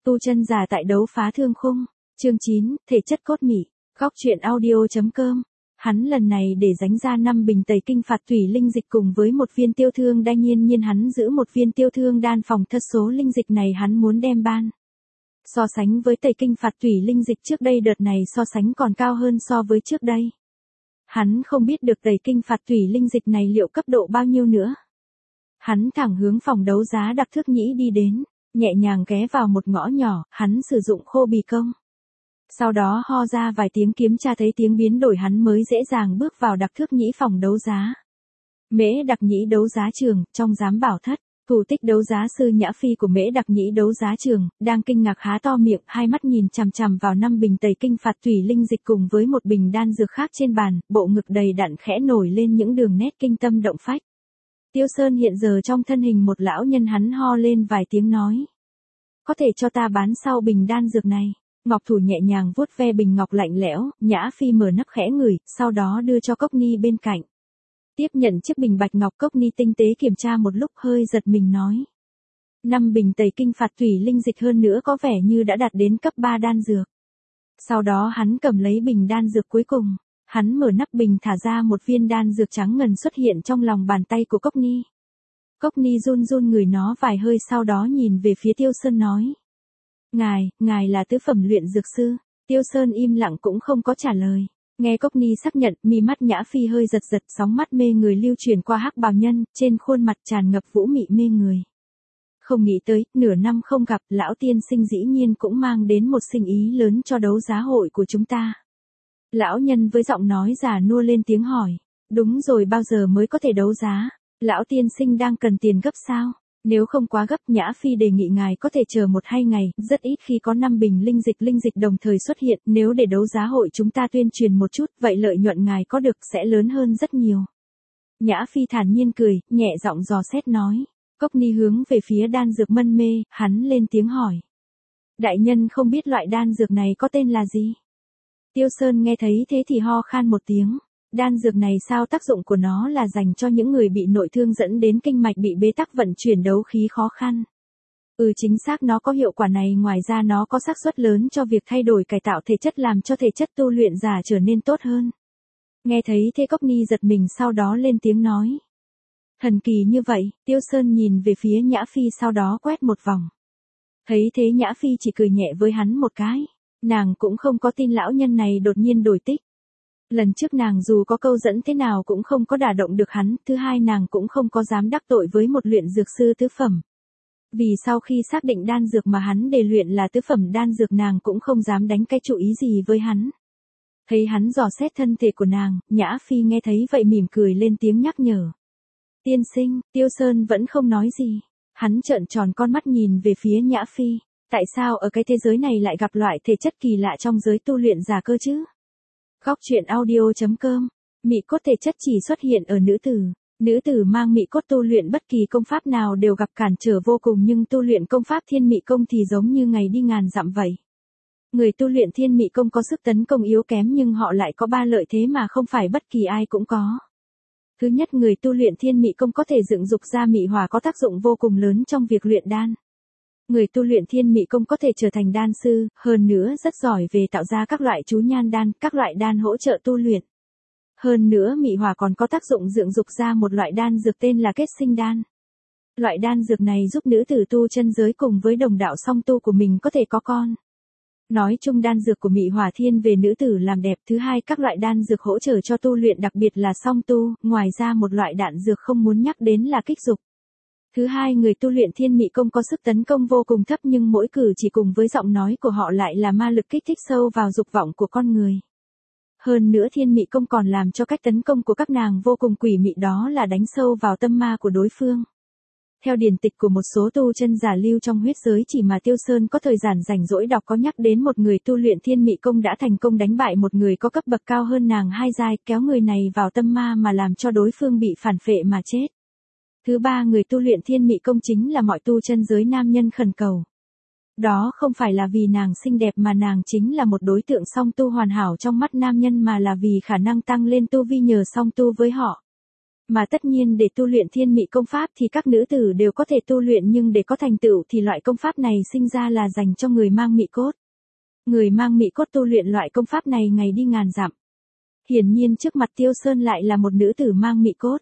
Tu chân giả tại đấu phá thương khung. Chương 9, thể chất cốt mị. Góc truyện audio.com. Hắn lần này để dánh ra 5 bình tẩy kinh phạt thủy linh dịch cùng với một viên tiêu thương đan, nhiên hắn giữ một viên tiêu thương đan phòng thất số linh dịch này hắn muốn đem ban. So sánh với tẩy kinh phạt thủy linh dịch trước đây, đợt này so sánh còn cao hơn so với trước đây. Hắn không biết được tẩy kinh phạt thủy linh dịch này liệu cấp độ bao nhiêu nữa. Hắn thẳng hướng phòng đấu giá Đặc Thước Nhĩ đi đến, nhẹ nhàng ghé vào một ngõ nhỏ, hắn sử dụng khô bì công. Sau đó ho ra vài tiếng, kiểm tra thấy tiếng biến đổi, hắn mới dễ dàng bước vào Đặc Thước Nhĩ phòng đấu giá. Mễ Đặc Nhĩ đấu giá trường, trong giám bảo thất, thủ tích đấu giá sư Nhã Phi của Mễ Đặc Nhĩ đấu giá trường, đang kinh ngạc há to miệng, hai mắt nhìn chằm chằm vào 5 bình tẩy kinh phạt thủy linh dịch cùng với một bình đan dược khác trên bàn, bộ ngực đầy đặn khẽ nổi lên những đường nét kinh tâm động phách. Tiêu Sơn hiện giờ trong thân hình một lão nhân, hắn ho lên vài tiếng nói. Có thể cho ta bán sau bình đan dược này. Ngọc thủ nhẹ nhàng vuốt ve bình ngọc lạnh lẽo, Nhã Phi mở nắp khẽ ngửi, sau đó đưa cho Cốc Ni bên cạnh. Tiếp nhận chiếc bình bạch ngọc, Cốc Ni tinh tế kiểm tra một lúc hơi giật mình nói. 5 bình tẩy kinh phạt thủy linh dịch, hơn nữa có vẻ như đã đạt đến cấp 3 đan dược. Sau đó hắn cầm lấy bình đan dược cuối cùng, hắn mở nắp bình thả ra một viên đan dược trắng ngần xuất hiện trong lòng bàn tay của Cốc Ni. Cốc Ni run run ngửi nó vài hơi, sau đó nhìn về phía Tiêu Sơn nói. Ngài là tứ phẩm luyện dược sư. Tiêu Sơn im lặng cũng không có trả lời. Nghe Cốc Ni xác nhận, mi mắt Nhã Phi hơi giật giật, sóng mắt mê người lưu truyền qua hắc bào nhân, trên khuôn mặt tràn ngập vũ mị mê người. Không nghĩ tới, nửa năm không gặp, lão tiên sinh dĩ nhiên cũng mang đến một sinh ý lớn cho đấu giá hội của chúng ta. Lão nhân với giọng nói già nua lên tiếng hỏi. Đúng rồi, bao giờ mới có thể đấu giá? Lão tiên sinh đang cần tiền gấp sao? Nếu không quá gấp, Nhã Phi đề nghị ngài có thể chờ 1-2 ngày, rất ít khi có 5 bình linh dịch đồng thời xuất hiện, nếu để đấu giá hội chúng ta tuyên truyền một chút, vậy lợi nhuận ngài có được sẽ lớn hơn rất nhiều. Nhã Phi thản nhiên cười, nhẹ giọng dò xét nói. Cốc Ni hướng về phía đan dược mân mê, hắn lên tiếng hỏi. Đại nhân không biết loại đan dược này có tên là gì? Tiêu Sơn nghe thấy thế thì ho khan một tiếng. Đan dược này sao, tác dụng của nó là dành cho những người bị nội thương dẫn đến kinh mạch bị bế tắc, vận chuyển đấu khí khó khăn. Chính xác, nó có hiệu quả này, ngoài ra nó có xác suất lớn cho việc thay đổi cải tạo thể chất, làm cho thể chất tu luyện giả trở nên tốt hơn. Nghe thấy thế Cốc Ni giật mình, sau đó lên tiếng nói. Thần kỳ như vậy. Tiêu Sơn nhìn về phía Nhã Phi, sau đó quét một vòng. Thấy thế Nhã Phi chỉ cười nhẹ với hắn một cái. Nàng cũng không có tin lão nhân này đột nhiên đổi tích. Lần trước nàng dù có câu dẫn thế nào cũng không có đả động được hắn, thứ hai nàng cũng không có dám đắc tội với một luyện dược sư tứ phẩm. Vì sau khi xác định đan dược mà hắn đề luyện là tứ phẩm đan dược, nàng cũng không dám đánh cái chủ ý gì với hắn. Thấy hắn dò xét thân thể của nàng, Nhã Phi nghe thấy vậy mỉm cười lên tiếng nhắc nhở. Tiên sinh. Tiêu Sơn vẫn không nói gì. Hắn trợn tròn con mắt nhìn về phía Nhã Phi. Tại sao ở cái thế giới này lại gặp loại thể chất kỳ lạ trong giới tu luyện giả cơ chứ? Góc truyện audio.com. Mị cốt thể chất chỉ xuất hiện ở nữ tử. Nữ tử mang mị cốt tu luyện bất kỳ công pháp nào đều gặp cản trở vô cùng, nhưng tu luyện công pháp thiên mị công thì giống như ngày đi ngàn dặm vậy. Người tu luyện thiên mị công có sức tấn công yếu kém, nhưng họ lại có 3 lợi thế mà không phải bất kỳ ai cũng có. Thứ nhất, người tu luyện thiên mị công có thể dựng dục ra mị hỏa, có tác dụng vô cùng lớn trong việc luyện đan. Người tu luyện thiên mị công có thể trở thành đan sư, hơn nữa rất giỏi về tạo ra các loại chú nhan đan, các loại đan hỗ trợ tu luyện. Hơn nữa mị hỏa còn có tác dụng dựng dục ra một loại đan dược tên là kết sinh đan. Loại đan dược này giúp nữ tử tu chân giới cùng với đồng đạo song tu của mình có thể có con. Nói chung đan dược của mị hỏa thiên về nữ tử làm đẹp. Thứ hai, các loại đan dược hỗ trợ cho tu luyện, đặc biệt là song tu. Ngoài ra một loại đan dược không muốn nhắc đến là kích dục. Thứ hai, người tu luyện thiên mị công có sức tấn công vô cùng thấp, nhưng mỗi cử chỉ cùng với giọng nói của họ lại là ma lực kích thích sâu vào dục vọng của con người. Hơn nữa thiên mị công còn làm cho cách tấn công của các nàng vô cùng quỷ mị, đó là đánh sâu vào tâm ma của đối phương. Theo điển tịch của một số tu chân giả lưu trong huyết giới chỉ mà Tiêu Sơn có thời gian rảnh rỗi đọc, có nhắc đến một người tu luyện thiên mị công đã thành công đánh bại một người có cấp bậc cao hơn nàng 2 giai, kéo người này vào tâm ma mà làm cho đối phương bị phản phệ mà chết. Thứ ba, người tu luyện thiên mị công chính là mọi tu chân giới nam nhân khẩn cầu. Đó không phải là vì nàng xinh đẹp mà nàng chính là một đối tượng song tu hoàn hảo trong mắt nam nhân, mà là vì khả năng tăng lên tu vi nhờ song tu với họ. Mà tất nhiên để tu luyện thiên mị công pháp thì các nữ tử đều có thể tu luyện, nhưng để có thành tựu thì loại công pháp này sinh ra là dành cho người mang mị cốt. Người mang mị cốt tu luyện loại công pháp này ngày đi ngàn dặm. Hiển nhiên trước mặt Tiêu Sơn lại là một nữ tử mang mị cốt.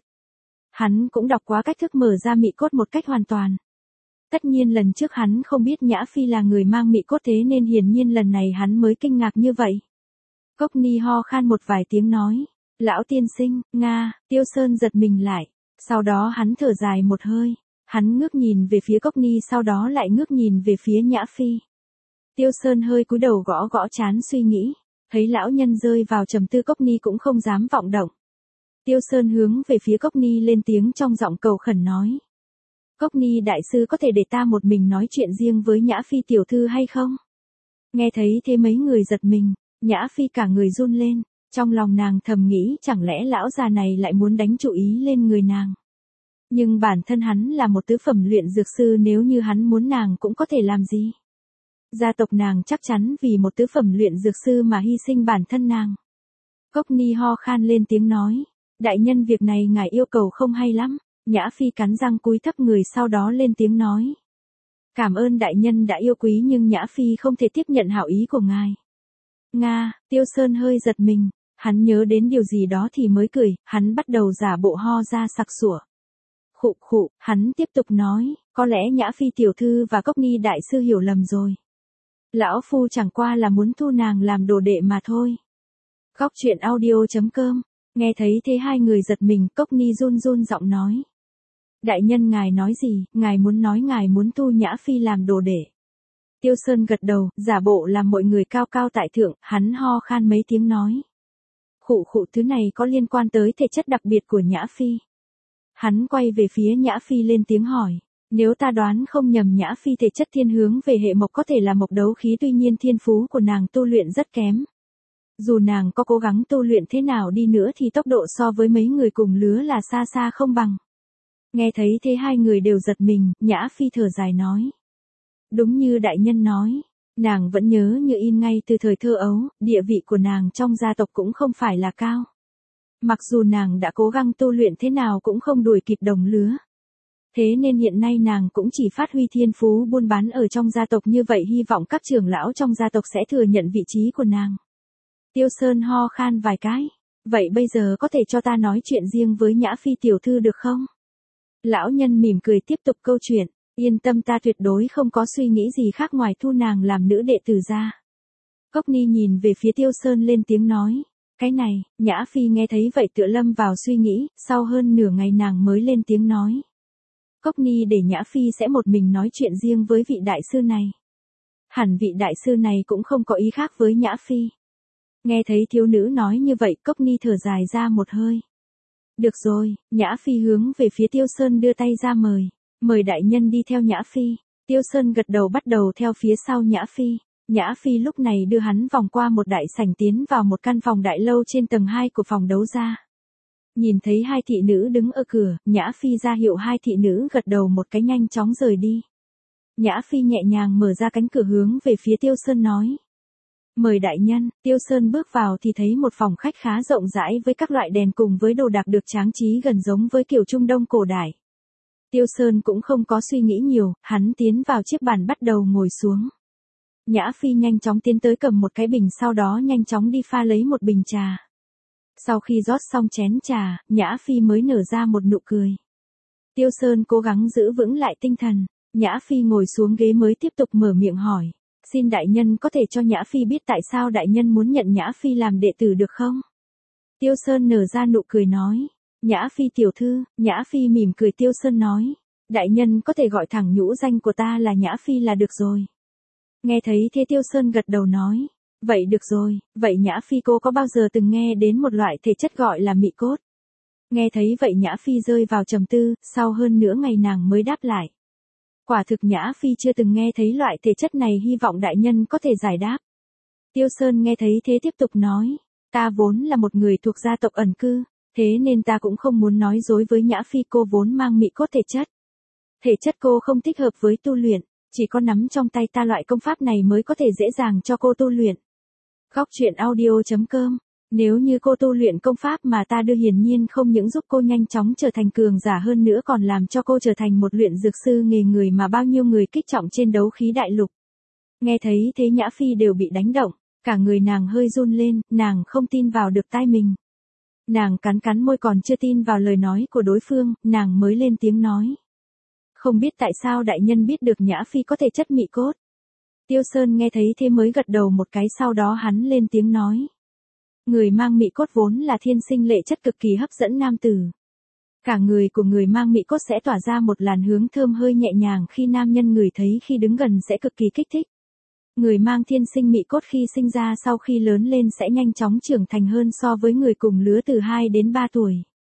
Hắn cũng đọc quá cách thức mở ra mị cốt một cách hoàn toàn. Tất nhiên lần trước hắn không biết Nhã Phi là người mang mị cốt, thế nên hiển nhiên lần này hắn mới kinh ngạc như vậy. Cốc Ni ho khan một vài tiếng nói, lão tiên sinh, Nga. Tiêu Sơn giật mình lại, sau đó hắn thở dài một hơi, hắn ngước nhìn về phía Cốc Ni, sau đó lại ngước nhìn về phía Nhã Phi. Tiêu Sơn hơi cúi đầu gõ gõ trán suy nghĩ, thấy lão nhân rơi vào trầm tư, Cốc Ni cũng không dám vọng động. Tiêu Sơn hướng về phía Cốc Ni lên tiếng trong giọng cầu khẩn nói. Cốc Ni đại sư có thể để ta một mình nói chuyện riêng với Nhã Phi tiểu thư hay không? Nghe thấy thế mấy người giật mình, Nhã Phi cả người run lên, trong lòng nàng thầm nghĩ chẳng lẽ lão già này lại muốn đánh chủ ý lên người nàng. Nhưng bản thân hắn là một tứ phẩm luyện dược sư, nếu như hắn muốn nàng cũng có thể làm gì. Gia tộc nàng chắc chắn vì một tứ phẩm luyện dược sư mà hy sinh bản thân nàng. Cốc Ni ho khan lên tiếng nói, đại nhân việc này ngài yêu cầu không hay lắm. Nhã Phi cắn răng cúi thấp người, sau đó lên tiếng nói. Cảm ơn đại nhân đã yêu quý, nhưng Nhã Phi không thể tiếp nhận hảo ý của ngài. Nga. Tiêu Sơn hơi giật mình, hắn nhớ đến điều gì đó thì mới cười, hắn bắt đầu giả bộ ho ra sặc sủa. Khụ khụ, hắn tiếp tục nói, có lẽ Nhã Phi tiểu thư và Cốc Ni đại sư hiểu lầm rồi. Lão phu chẳng qua là muốn thu nàng làm đồ đệ mà thôi. Góc truyện audio.com. Nghe thấy thế hai người giật mình, Cốc Ni run run giọng nói. Đại nhân ngài nói gì, ngài muốn nói ngài muốn thu Nhã Phi làm đồ đệ. Tiêu Sơn gật đầu, giả bộ làm mọi người cao cao tại thượng, hắn ho khan mấy tiếng nói. Khụ khụ, thứ này có liên quan tới thể chất đặc biệt của Nhã Phi. Hắn quay về phía Nhã Phi lên tiếng hỏi. Nếu ta đoán không nhầm, Nhã Phi thể chất thiên hướng về hệ mộc, có thể là mộc đấu khí, tuy nhiên thiên phú của nàng tu luyện rất kém. Dù nàng có cố gắng tu luyện thế nào đi nữa thì tốc độ so với mấy người cùng lứa là xa xa không bằng. Nghe thấy thế hai người đều giật mình, Nhã Phi thở dài nói. Đúng như đại nhân nói, nàng vẫn nhớ như in ngay từ thời thơ ấu, địa vị của nàng trong gia tộc cũng không phải là cao. Mặc dù nàng đã cố gắng tu luyện thế nào cũng không đuổi kịp đồng lứa. Thế nên hiện nay nàng cũng chỉ phát huy thiên phú buôn bán ở trong gia tộc, như vậy hy vọng các trưởng lão trong gia tộc sẽ thừa nhận vị trí của nàng. Tiêu Sơn ho khan vài cái. Vậy bây giờ có thể cho ta nói chuyện riêng với Nhã Phi tiểu thư được không? Lão nhân mỉm cười tiếp tục câu chuyện. Yên tâm, ta tuyệt đối không có suy nghĩ gì khác ngoài thu nàng làm nữ đệ tử ra. Cốc Ni nhìn về phía Tiêu Sơn lên tiếng nói. Cái này. Nhã Phi nghe thấy vậy tựa lâm vào suy nghĩ, sau hơn nửa ngày nàng mới lên tiếng nói. Cốc Ni để Nhã Phi sẽ một mình nói chuyện riêng với vị đại sư này. Hẳn vị đại sư này cũng không có ý khác với Nhã Phi. Nghe thấy thiếu nữ nói như vậy, Cốc Ni thở dài ra một hơi. Được rồi. Nhã Phi hướng về phía Tiêu Sơn đưa tay ra mời. Mời đại nhân đi theo Nhã Phi. Tiêu Sơn gật đầu bắt đầu theo phía sau Nhã Phi. Nhã Phi lúc này đưa hắn vòng qua một đại sảnh tiến vào một căn phòng đại lâu trên tầng 2 của phòng đấu giá. Nhìn thấy hai thị nữ đứng ở cửa, Nhã Phi ra hiệu hai thị nữ gật đầu một cái nhanh chóng rời đi. Nhã Phi nhẹ nhàng mở ra cánh cửa hướng về phía Tiêu Sơn nói. Mời đại nhân. Tiêu Sơn bước vào thì thấy một phòng khách khá rộng rãi với các loại đèn cùng với đồ đạc được trang trí gần giống với kiểu Trung Đông cổ đại. Tiêu Sơn cũng không có suy nghĩ nhiều, hắn tiến vào chiếc bàn bắt đầu ngồi xuống. Nhã Phi nhanh chóng tiến tới cầm một cái bình, sau đó nhanh chóng đi pha lấy một bình trà. Sau khi rót xong chén trà, Nhã Phi mới nở ra một nụ cười. Tiêu Sơn cố gắng giữ vững lại tinh thần. Nhã Phi ngồi xuống ghế mới tiếp tục mở miệng hỏi. Xin đại nhân có thể cho Nhã Phi biết tại sao đại nhân muốn nhận Nhã Phi làm đệ tử được không? Tiêu Sơn nở ra nụ cười nói. Nhã Phi tiểu thư. Nhã Phi mỉm cười. Tiêu Sơn nói. Đại nhân có thể gọi thẳng nhũ danh của ta là Nhã Phi là được rồi. Nghe thấy thế Tiêu Sơn gật đầu nói. Vậy được rồi. Vậy Nhã Phi cô có bao giờ từng nghe đến một loại thể chất gọi là mị cốt? Nghe thấy vậy Nhã Phi rơi vào trầm tư, sau hơn nửa ngày nàng mới đáp lại. Quả thực Nhã Phi chưa từng nghe thấy loại thể chất này, hy vọng đại nhân có thể giải đáp. Tiêu Sơn nghe thấy thế tiếp tục nói. Ta vốn là một người thuộc gia tộc ẩn cư, thế nên ta cũng không muốn nói dối với Nhã Phi, cô vốn mang mị cốt thể chất. Thể chất cô không thích hợp với tu luyện, chỉ có nắm trong tay ta loại công pháp này mới có thể dễ dàng cho cô tu luyện. Góc truyện audio.com Nếu như cô tu luyện công pháp mà ta đưa hiển nhiên không những giúp cô nhanh chóng trở thành cường giả hơn nữa còn làm cho cô trở thành một luyện dược sư nghề người mà bao nhiêu người kích trọng trên đấu khí đại lục. Nghe thấy thế Nhã Phi đều bị đánh động, cả người nàng hơi run lên, nàng không tin vào được tai mình. Nàng cắn cắn môi còn chưa tin vào lời nói của đối phương, nàng mới lên tiếng nói. Không biết tại sao đại nhân biết được Nhã Phi có thể chất mị cốt. Tiêu Sơn nghe thấy thế mới gật đầu một cái, sau đó hắn lên tiếng nói. Người mang mị cốt vốn là thiên sinh lệ chất cực kỳ hấp dẫn nam tử. Cả người của người mang mị cốt sẽ tỏa ra một làn hướng thơm hơi nhẹ nhàng khi nam nhân ngửi thấy, khi đứng gần sẽ cực kỳ kích thích. Người mang thiên sinh mị cốt khi sinh ra sau khi lớn lên sẽ nhanh chóng trưởng thành hơn so với người cùng lứa từ 2 đến 3 tuổi.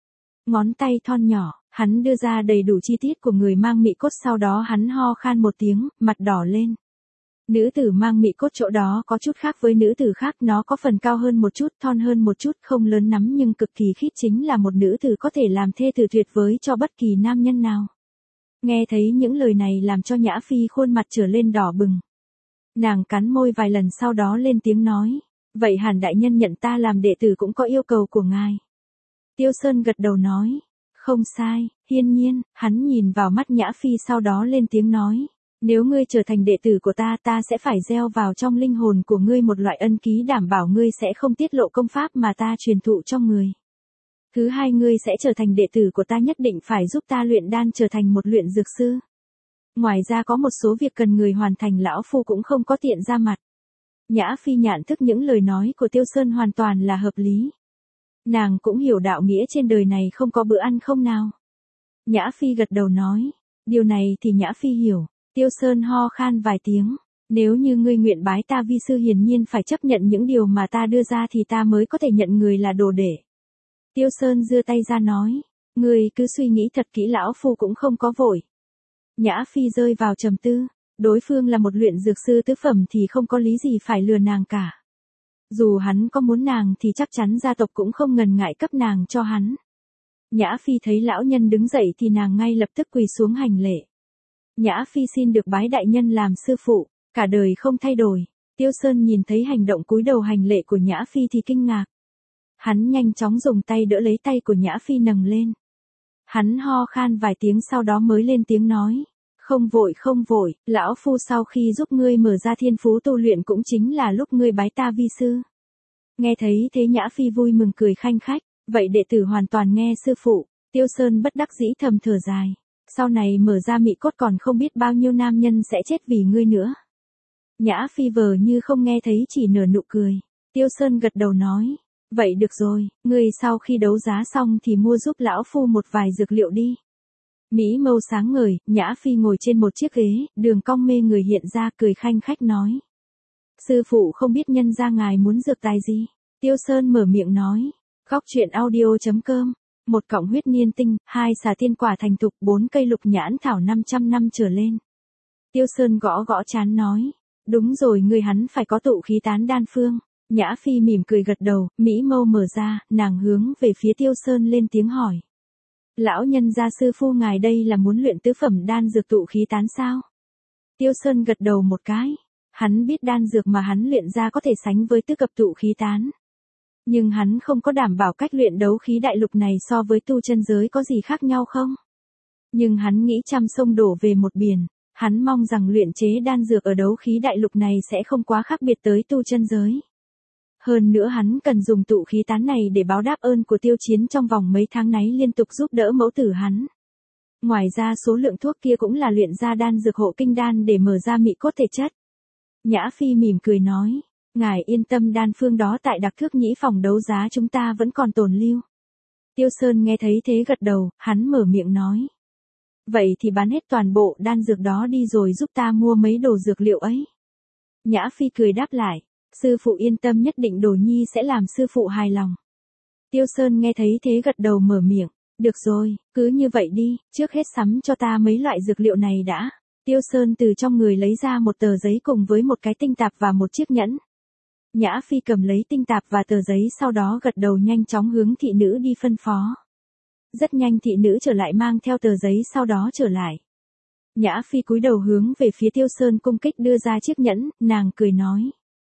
Ngón tay thon nhỏ, hắn đưa ra đầy đủ chi tiết của người mang mị cốt, sau đó hắn ho khan một tiếng, mặt đỏ lên. Nữ tử mang mị cốt chỗ đó có chút khác với nữ tử khác, nó có phần cao hơn một chút, thon hơn một chút, không lớn lắm nhưng cực kỳ khít, chính là một nữ tử có thể làm thê tử tuyệt với cho bất kỳ nam nhân nào. Nghe thấy những lời này làm cho Nhã Phi khuôn mặt trở lên đỏ bừng. Nàng cắn môi vài lần sau đó lên tiếng nói, vậy hẳn đại nhân nhận ta làm đệ tử cũng có yêu cầu của ngài. Tiêu Sơn gật đầu nói, không sai, hiên nhiên, hắn nhìn vào mắt Nhã Phi sau đó lên tiếng nói, nếu ngươi trở thành đệ tử của ta, ta sẽ phải gieo vào trong linh hồn của ngươi một loại ân ký đảm bảo ngươi sẽ không tiết lộ công pháp mà ta truyền thụ cho người. Thứ hai, ngươi sẽ trở thành đệ tử của ta nhất định phải giúp ta luyện đan trở thành một luyện dược sư. Ngoài ra có một số việc cần người hoàn thành, lão phu cũng không có tiện ra mặt. Nhã Phi nhận thức những lời nói của Tiêu Sơn hoàn toàn là hợp lý. Nàng cũng hiểu đạo nghĩa trên đời này không có bữa ăn không nào. Nhã Phi gật đầu nói, điều này thì Nhã Phi hiểu. Tiêu Sơn ho khan vài tiếng, nếu như ngươi nguyện bái ta vi sư hiển nhiên phải chấp nhận những điều mà ta đưa ra thì ta mới có thể nhận người là đồ đệ. Tiêu Sơn giơ tay ra nói, ngươi cứ suy nghĩ thật kỹ, lão phu cũng không có vội. Nhã Phi rơi vào trầm tư, đối phương là một luyện dược sư tứ phẩm thì không có lý gì phải lừa nàng cả. Dù hắn có muốn nàng thì chắc chắn gia tộc cũng không ngần ngại cấp nàng cho hắn. Nhã Phi thấy lão nhân đứng dậy thì nàng ngay lập tức quỳ xuống hành lễ. Nhã Phi xin được bái đại nhân làm sư phụ, cả đời không thay đổi. Tiêu Sơn nhìn thấy hành động cúi đầu hành lễ của Nhã Phi thì kinh ngạc. Hắn nhanh chóng dùng tay đỡ lấy tay của Nhã Phi nâng lên. Hắn ho khan vài tiếng sau đó mới lên tiếng nói, không vội, lão phu sau khi giúp ngươi mở ra thiên phú tu luyện cũng chính là lúc ngươi bái ta vi sư. Nghe thấy thế Nhã Phi vui mừng cười khanh khách, vậy đệ tử hoàn toàn nghe sư phụ. Tiêu Sơn bất đắc dĩ thầm thở dài. Sau này mở ra mị cốt còn không biết bao nhiêu nam nhân sẽ chết vì ngươi nữa. Nhã Phi vờ như không nghe thấy chỉ nở nụ cười. Tiêu Sơn gật đầu nói, vậy được rồi, ngươi sau khi đấu giá xong thì mua giúp lão phu một vài dược liệu đi. Mỹ mâu sáng ngời, Nhã Phi ngồi trên một chiếc ghế, đường cong mê người hiện ra, cười khanh khách nói. Sư phụ không biết nhân ra ngài muốn dược tài gì. Tiêu Sơn mở miệng nói, Góc truyện audio.com, 1 cọng huyết niên tinh, 2 xà tiên quả thành thục, 4 cây lục nhãn thảo 500 năm trở lên. Tiêu Sơn gõ gõ trán nói, đúng rồi, người hắn phải có tụ khí tán đan phương. Nhã Phi mỉm cười gật đầu, mỹ mâu mở ra, nàng hướng về phía Tiêu Sơn lên tiếng hỏi. Lão nhân gia sư phu ngài đây là muốn luyện tứ phẩm đan dược tụ khí tán sao? Tiêu Sơn gật đầu một cái, hắn biết đan dược mà hắn luyện ra có thể sánh với tứ cấp tụ khí tán. Nhưng hắn không có đảm bảo cách luyện đấu khí đại lục này so với tu chân giới có gì khác nhau không? Nhưng hắn nghĩ trăm sông đổ về một biển, hắn mong rằng luyện chế đan dược ở đấu khí đại lục này sẽ không quá khác biệt tới tu chân giới. Hơn nữa hắn cần dùng tụ khí tán này để báo đáp ơn của Tiêu Chiến trong vòng mấy tháng nay liên tục giúp đỡ mẫu tử hắn. Ngoài ra số lượng thuốc kia cũng là luyện ra đan dược hộ kinh đan để mở ra mị cốt thể chất. Nhã Phi mỉm cười nói, ngài yên tâm, đan phương đó tại Đặc Thước Nhĩ phòng đấu giá chúng ta vẫn còn tồn lưu. Tiêu Sơn nghe thấy thế gật đầu, hắn mở miệng nói. Vậy thì bán hết toàn bộ đan dược đó đi rồi giúp ta mua mấy đồ dược liệu ấy. Nhã Phi cười đáp lại, sư phụ yên tâm, nhất định đồ nhi sẽ làm sư phụ hài lòng. Tiêu Sơn nghe thấy thế gật đầu mở miệng, được rồi, cứ như vậy đi, trước hết sắm cho ta mấy loại dược liệu này đã. Tiêu Sơn từ trong người lấy ra một tờ giấy cùng với một cái tinh tạp và một chiếc nhẫn. Nhã Phi cầm lấy tinh tạp và tờ giấy sau đó gật đầu nhanh chóng hướng thị nữ đi phân phó. Rất nhanh thị nữ trở lại mang theo tờ giấy sau đó trở lại. Nhã Phi cúi đầu hướng về phía Tiêu Sơn cung kích đưa ra chiếc nhẫn, nàng cười nói.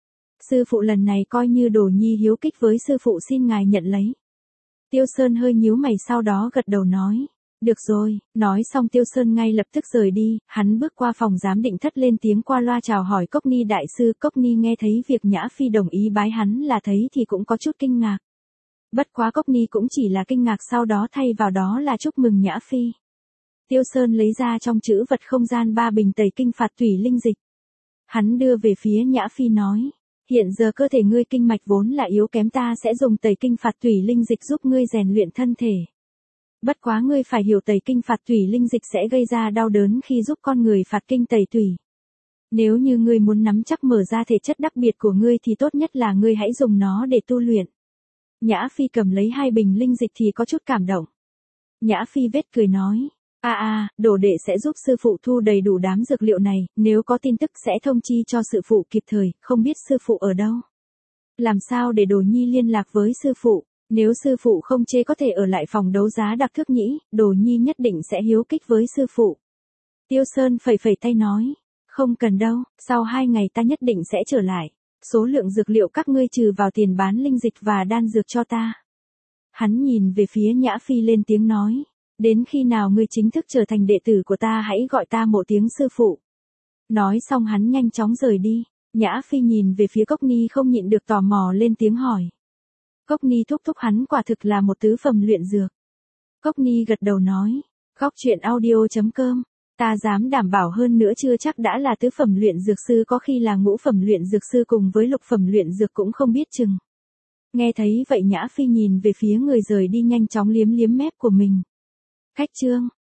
Sư phụ lần này coi như Đồ Nhi hiếu kích với sư phụ, xin ngài nhận lấy. Tiêu Sơn hơi nhíu mày sau đó gật đầu nói. Được rồi, nói xong Tiêu Sơn ngay lập tức rời đi, hắn bước qua phòng giám định thất lên tiếng qua loa chào hỏi Cốc Ni đại sư. Cốc Ni nghe thấy việc Nhã Phi đồng ý bái hắn là thấy thì cũng có chút kinh ngạc. Bất quá Cốc Ni cũng chỉ là kinh ngạc, sau đó thay vào đó là chúc mừng Nhã Phi. Tiêu Sơn lấy ra trong trữ vật không gian 3 bình tẩy kinh phạt thủy linh dịch. Hắn đưa về phía Nhã Phi nói. Hiện giờ cơ thể ngươi kinh mạch vốn là yếu kém, ta sẽ dùng tẩy kinh phạt thủy linh dịch giúp ngươi rèn luyện thân thể. Bất quá ngươi phải hiểu tẩy kinh phạt thủy linh dịch sẽ gây ra đau đớn khi giúp con người phạt kinh tẩy tủy. Nếu như ngươi muốn nắm chắc mở ra thể chất đặc biệt của ngươi thì tốt nhất là ngươi hãy dùng nó để tu luyện. Nhã Phi cầm lấy 2 bình linh dịch thì có chút cảm động. Nhã Phi vết cười nói. Đồ đệ sẽ giúp sư phụ thu đầy đủ đám dược liệu này, nếu có tin tức sẽ thông chi cho sư phụ kịp thời, không biết sư phụ ở đâu. Làm sao để Đồ Nhi liên lạc với sư phụ, nếu sư phụ không chê có thể ở lại phòng đấu giá đặc thước nhĩ, Đồ Nhi nhất định sẽ hiếu kích với sư phụ. Tiêu Sơn phẩy phẩy tay nói, không cần đâu, sau 2 ngày ta nhất định sẽ trở lại, số lượng dược liệu các ngươi trừ vào tiền bán linh dịch và đan dược cho ta. Hắn nhìn về phía Nhã Phi lên tiếng nói. Đến khi nào ngươi chính thức trở thành đệ tử của ta hãy gọi ta một tiếng sư phụ. Nói xong hắn nhanh chóng rời đi. Nhã Phi nhìn về phía Cốc Ni không nhịn được tò mò lên tiếng hỏi. Cốc Ni thúc thúc hắn quả thực là một tứ phẩm luyện dược. Cốc Ni gật đầu nói. Góc truyện audio.com. Ta dám đảm bảo hơn nữa chưa chắc đã là tứ phẩm luyện dược sư, có khi là ngũ phẩm luyện dược sư cùng với lục phẩm luyện dược cũng không biết chừng. Nghe thấy vậy Nhã Phi nhìn về phía người rời đi nhanh chóng liếm liếm mép của mình. Khách chương.